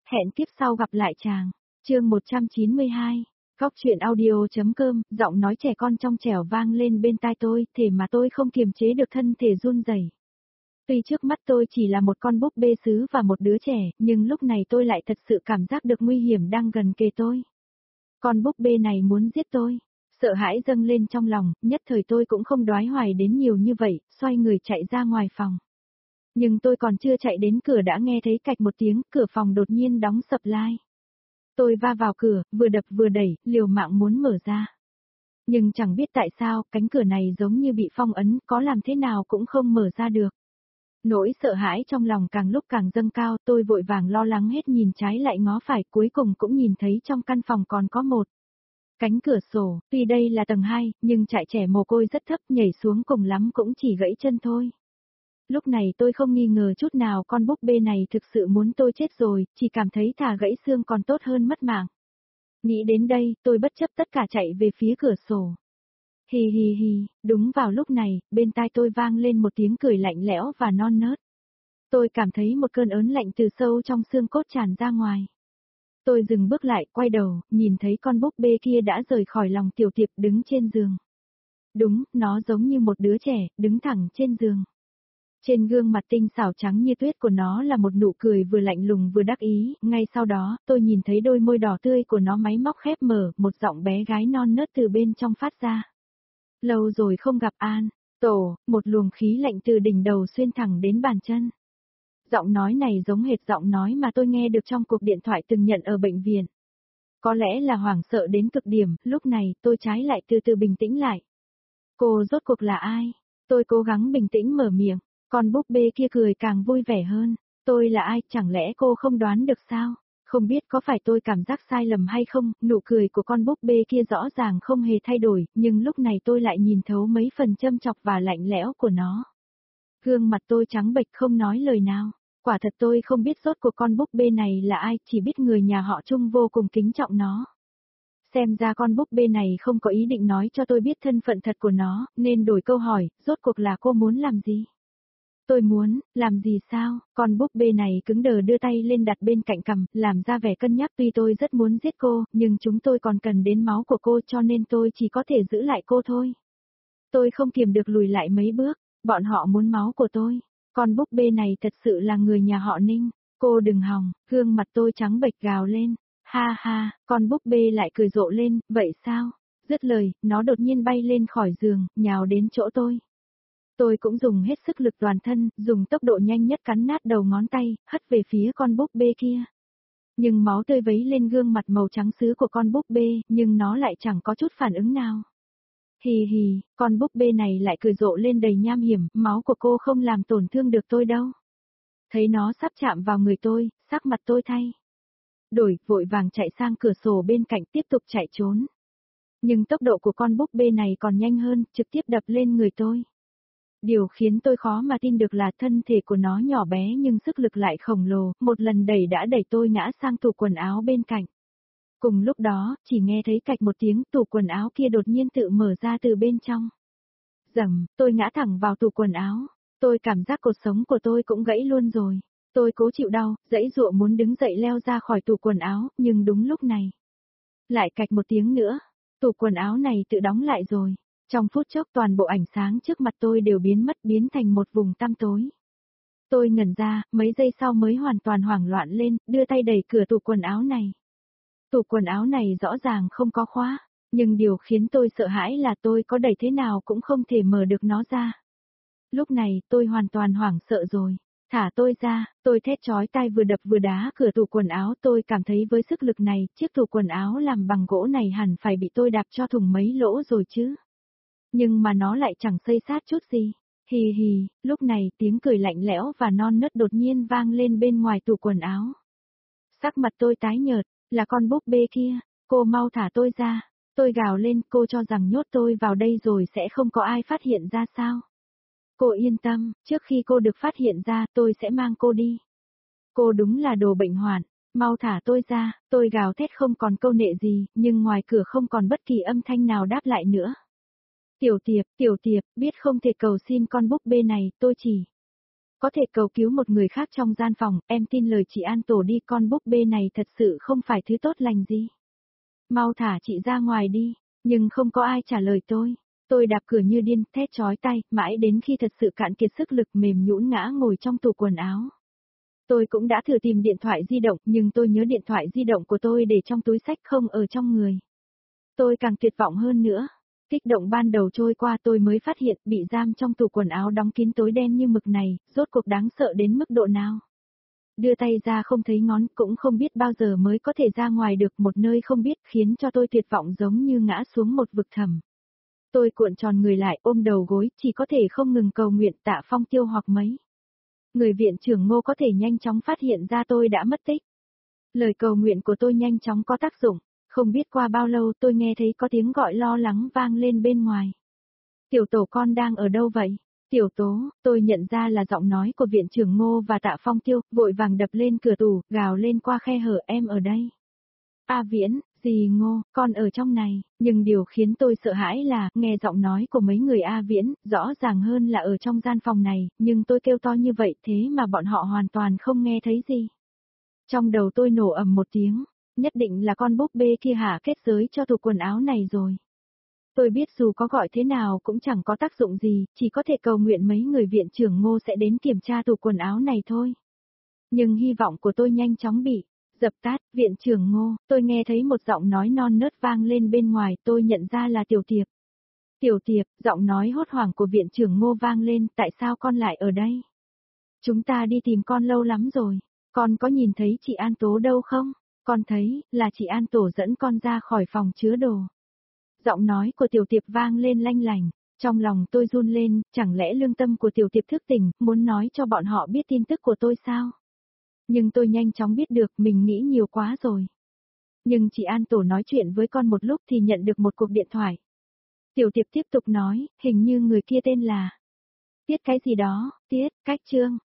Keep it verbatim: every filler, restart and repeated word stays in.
Hẹn kiếp sau gặp lại chàng. Chương một trăm chín mươi hai. Góc truyện audio.com, giọng nói trẻ con trong trẻo vang lên bên tai tôi, thể mà tôi không kiềm chế được thân thể run rẩy. Tuy trước mắt tôi chỉ là một con búp bê sứ và một đứa trẻ, nhưng lúc này tôi lại thật sự cảm giác được nguy hiểm đang gần kề tôi. Con búp bê này muốn giết tôi. Sợ hãi dâng lên trong lòng, nhất thời tôi cũng không đoái hoài đến nhiều như vậy, xoay người chạy ra ngoài phòng. Nhưng tôi còn chưa chạy đến cửa đã nghe thấy cạch một tiếng, cửa phòng đột nhiên đóng sập lai. Tôi va vào cửa, vừa đập vừa đẩy, liều mạng muốn mở ra. Nhưng chẳng biết tại sao, cánh cửa này giống như bị phong ấn, có làm thế nào cũng không mở ra được. Nỗi sợ hãi trong lòng càng lúc càng dâng cao, tôi vội vàng lo lắng hết nhìn trái lại ngó phải, cuối cùng cũng nhìn thấy trong căn phòng còn có một cánh cửa sổ. Tuy đây là tầng hai, nhưng trại trẻ mồ côi rất thấp, nhảy xuống cùng lắm cũng chỉ gãy chân thôi. Lúc này tôi không nghi ngờ chút nào con búp bê này thực sự muốn tôi chết rồi, chỉ cảm thấy thà gãy xương còn tốt hơn mất mạng. Nghĩ đến đây, tôi bất chấp tất cả chạy về phía cửa sổ. Hì hì hì, đúng vào lúc này, bên tai tôi vang lên một tiếng cười lạnh lẽo và non nớt. Tôi cảm thấy một cơn ớn lạnh từ sâu trong xương cốt tràn ra ngoài. Tôi dừng bước lại, quay đầu, nhìn thấy con búp bê kia đã rời khỏi lòng Tiểu Tiệp đứng trên giường. Đúng, nó giống như một đứa trẻ, đứng thẳng trên giường. Trên gương mặt tinh xảo trắng như tuyết của nó là một nụ cười vừa lạnh lùng vừa đắc ý, ngay sau đó, tôi nhìn thấy đôi môi đỏ tươi của nó máy móc khép mở, một giọng bé gái non nớt từ bên trong phát ra. Lâu rồi không gặp An, tổ, một luồng khí lạnh từ đỉnh đầu xuyên thẳng đến bàn chân. Giọng nói này giống hệt giọng nói mà tôi nghe được trong cuộc điện thoại từng nhận ở bệnh viện. Có lẽ là hoảng sợ đến cực điểm, lúc này tôi trái lại từ từ bình tĩnh lại. Cô rốt cuộc là ai? Tôi cố gắng bình tĩnh mở miệng. Con búp bê kia cười càng vui vẻ hơn. Tôi là ai, chẳng lẽ cô không đoán được sao? Không biết có phải tôi cảm giác sai lầm hay không, nụ cười của con búp bê kia rõ ràng không hề thay đổi, nhưng lúc này tôi lại nhìn thấu mấy phần châm chọc và lạnh lẽo của nó. Gương mặt tôi trắng bệch không nói lời nào. Quả thật tôi không biết rốt cuộc con búp bê này là ai, chỉ biết người nhà họ Trung vô cùng kính trọng nó. Xem ra con búp bê này không có ý định nói cho tôi biết thân phận thật của nó, nên đổi câu hỏi, rốt cuộc là cô muốn làm gì? Tôi muốn, làm gì sao? Con búp bê này cứng đờ đưa tay lên đặt bên cạnh cằm, làm ra vẻ cân nhắc. Tuy tôi rất muốn giết cô, nhưng chúng tôi còn cần đến máu của cô cho nên tôi chỉ có thể giữ lại cô thôi. Tôi không kiềm được lùi lại mấy bước, bọn họ muốn máu của tôi. Con búp bê này thật sự là người nhà họ Ninh. Cô đừng hòng, gương mặt tôi trắng bệch gào lên. Ha ha, con búp bê lại cười rộ lên, vậy sao? Dứt lời, nó đột nhiên bay lên khỏi giường, nhào đến chỗ tôi. Tôi cũng dùng hết sức lực toàn thân, dùng tốc độ nhanh nhất cắn nát đầu ngón tay, hất về phía con búp bê kia. Nhưng máu tươi vấy lên gương mặt màu trắng sứ của con búp bê, nhưng nó lại chẳng có chút phản ứng nào. Hì hì, con búp bê này lại cười rộ lên đầy nham hiểm, máu của cô không làm tổn thương được tôi đâu. Thấy nó sắp chạm vào người tôi, sắc mặt tôi thay đổi, vội vàng chạy sang cửa sổ bên cạnh tiếp tục chạy trốn. Nhưng tốc độ của con búp bê này còn nhanh hơn, trực tiếp đập lên người tôi. Điều khiến tôi khó mà tin được là thân thể của nó nhỏ bé nhưng sức lực lại khổng lồ, một lần đẩy đã đẩy tôi ngã sang tủ quần áo bên cạnh. Cùng lúc đó, chỉ nghe thấy cạch một tiếng, tủ quần áo kia đột nhiên tự mở ra từ bên trong. Rầm, tôi ngã thẳng vào tủ quần áo. Tôi cảm giác cột sống của tôi cũng gãy luôn rồi. Tôi cố chịu đau, giãy giụa muốn đứng dậy leo ra khỏi tủ quần áo, nhưng đúng lúc này. Lại cạch một tiếng nữa, tủ quần áo này tự đóng lại rồi. Trong phút chốc toàn bộ ánh sáng trước mặt tôi đều biến mất, biến thành một vùng tăm tối. Tôi ngẩn ra, mấy giây sau mới hoàn toàn hoảng loạn lên, đưa tay đẩy cửa tủ quần áo này. Tủ quần áo này rõ ràng không có khóa, nhưng điều khiến tôi sợ hãi là tôi có đẩy thế nào cũng không thể mở được nó ra. Lúc này, tôi hoàn toàn hoảng sợ rồi. Thả tôi ra, tôi thét chói tai vừa đập vừa đá cửa tủ quần áo. Tôi cảm thấy với sức lực này, chiếc tủ quần áo làm bằng gỗ này hẳn phải bị tôi đạp cho thủng mấy lỗ rồi chứ. Nhưng mà nó lại chẳng xây sát chút gì. Hì hì, lúc này tiếng cười lạnh lẽo và non nớt đột nhiên vang lên bên ngoài tủ quần áo. Sắc mặt tôi tái nhợt, là con búp bê kia, cô mau thả tôi ra. Tôi gào lên, cô cho rằng nhốt tôi vào đây rồi sẽ không có ai phát hiện ra sao? Cô yên tâm, trước khi cô được phát hiện ra, tôi sẽ mang cô đi. Cô đúng là đồ bệnh hoạn, mau thả tôi ra. Tôi gào thét không còn câu nệ gì, nhưng ngoài cửa không còn bất kỳ âm thanh nào đáp lại nữa. Tiểu Tiệp, Tiểu Tiệp, biết không thể cầu xin con búp bê này, tôi chỉ Có thể cầu cứu một người khác trong gian phòng, em tin lời chị An Tổ đi, con búp bê này thật sự không phải thứ tốt lành gì. Mau thả chị ra ngoài đi, nhưng không có ai trả lời tôi. Tôi đạp cửa như điên, thét chói tay, mãi đến khi thật sự cạn kiệt sức lực mềm nhũn ngã ngồi trong tủ quần áo. Tôi cũng đã thử tìm điện thoại di động, nhưng tôi nhớ điện thoại di động của tôi để trong túi xách không ở trong người. Tôi càng tuyệt vọng hơn nữa. Kích động ban đầu trôi qua tôi mới phát hiện bị giam trong tủ quần áo đóng kín tối đen như mực này, rốt cuộc đáng sợ đến mức độ nào. Đưa tay ra không thấy ngón, cũng không biết bao giờ mới có thể ra ngoài được, một nơi không biết khiến cho tôi tuyệt vọng giống như ngã xuống một vực thẳm. Tôi cuộn tròn người lại ôm đầu gối, chỉ có thể không ngừng cầu nguyện Tạ Phong Tiêu hoặc mấy. Người viện trưởng Ngô có thể nhanh chóng phát hiện ra tôi đã mất tích. Lời cầu nguyện của tôi nhanh chóng có tác dụng, không biết qua bao lâu tôi nghe thấy có tiếng gọi lo lắng vang lên bên ngoài. Tiểu Tổ con đang ở đâu vậy? Tiểu Tố, tôi nhận ra là giọng nói của viện trưởng Ngô và Tạ Phong Tiêu, vội vàng đập lên cửa tủ, gào lên qua khe hở, em ở đây. A Viễn, dì Ngô, con ở trong này, nhưng điều khiến tôi sợ hãi là, nghe giọng nói của mấy người A Viễn, rõ ràng hơn là ở trong gian phòng này, nhưng tôi kêu to như vậy thế mà bọn họ hoàn toàn không nghe thấy gì. Trong đầu tôi nổ ầm một tiếng, nhất định là con búp bê kia hạ kết giới cho tủ quần áo này rồi. Tôi biết dù có gọi thế nào cũng chẳng có tác dụng gì, chỉ có thể cầu nguyện mấy người viện trưởng Ngô sẽ đến kiểm tra tủ quần áo này thôi. Nhưng hy vọng của tôi nhanh chóng bị dập tắt. Viện trưởng Ngô, tôi nghe thấy một giọng nói non nớt vang lên bên ngoài, tôi nhận ra là Tiểu Tiệp. Tiểu Tiệp, giọng nói hốt hoảng của viện trưởng Ngô vang lên, tại sao con lại ở đây? Chúng ta đi tìm con lâu lắm rồi, con có nhìn thấy chị An Tố đâu không? Con thấy, là chị An Tổ dẫn con ra khỏi phòng chứa đồ. Giọng nói của Tiểu Tiệp vang lên lanh lành, trong lòng tôi run lên, chẳng lẽ lương tâm của Tiểu Tiệp thức tỉnh, muốn nói cho bọn họ biết tin tức của tôi sao? Nhưng tôi nhanh chóng biết được mình nghĩ nhiều quá rồi. Nhưng chị An Tổ nói chuyện với con một lúc thì nhận được một cuộc điện thoại. Tiểu Tiệp tiếp tục nói, hình như người kia tên là Tiết cái gì đó, Tiết, Cách Trương.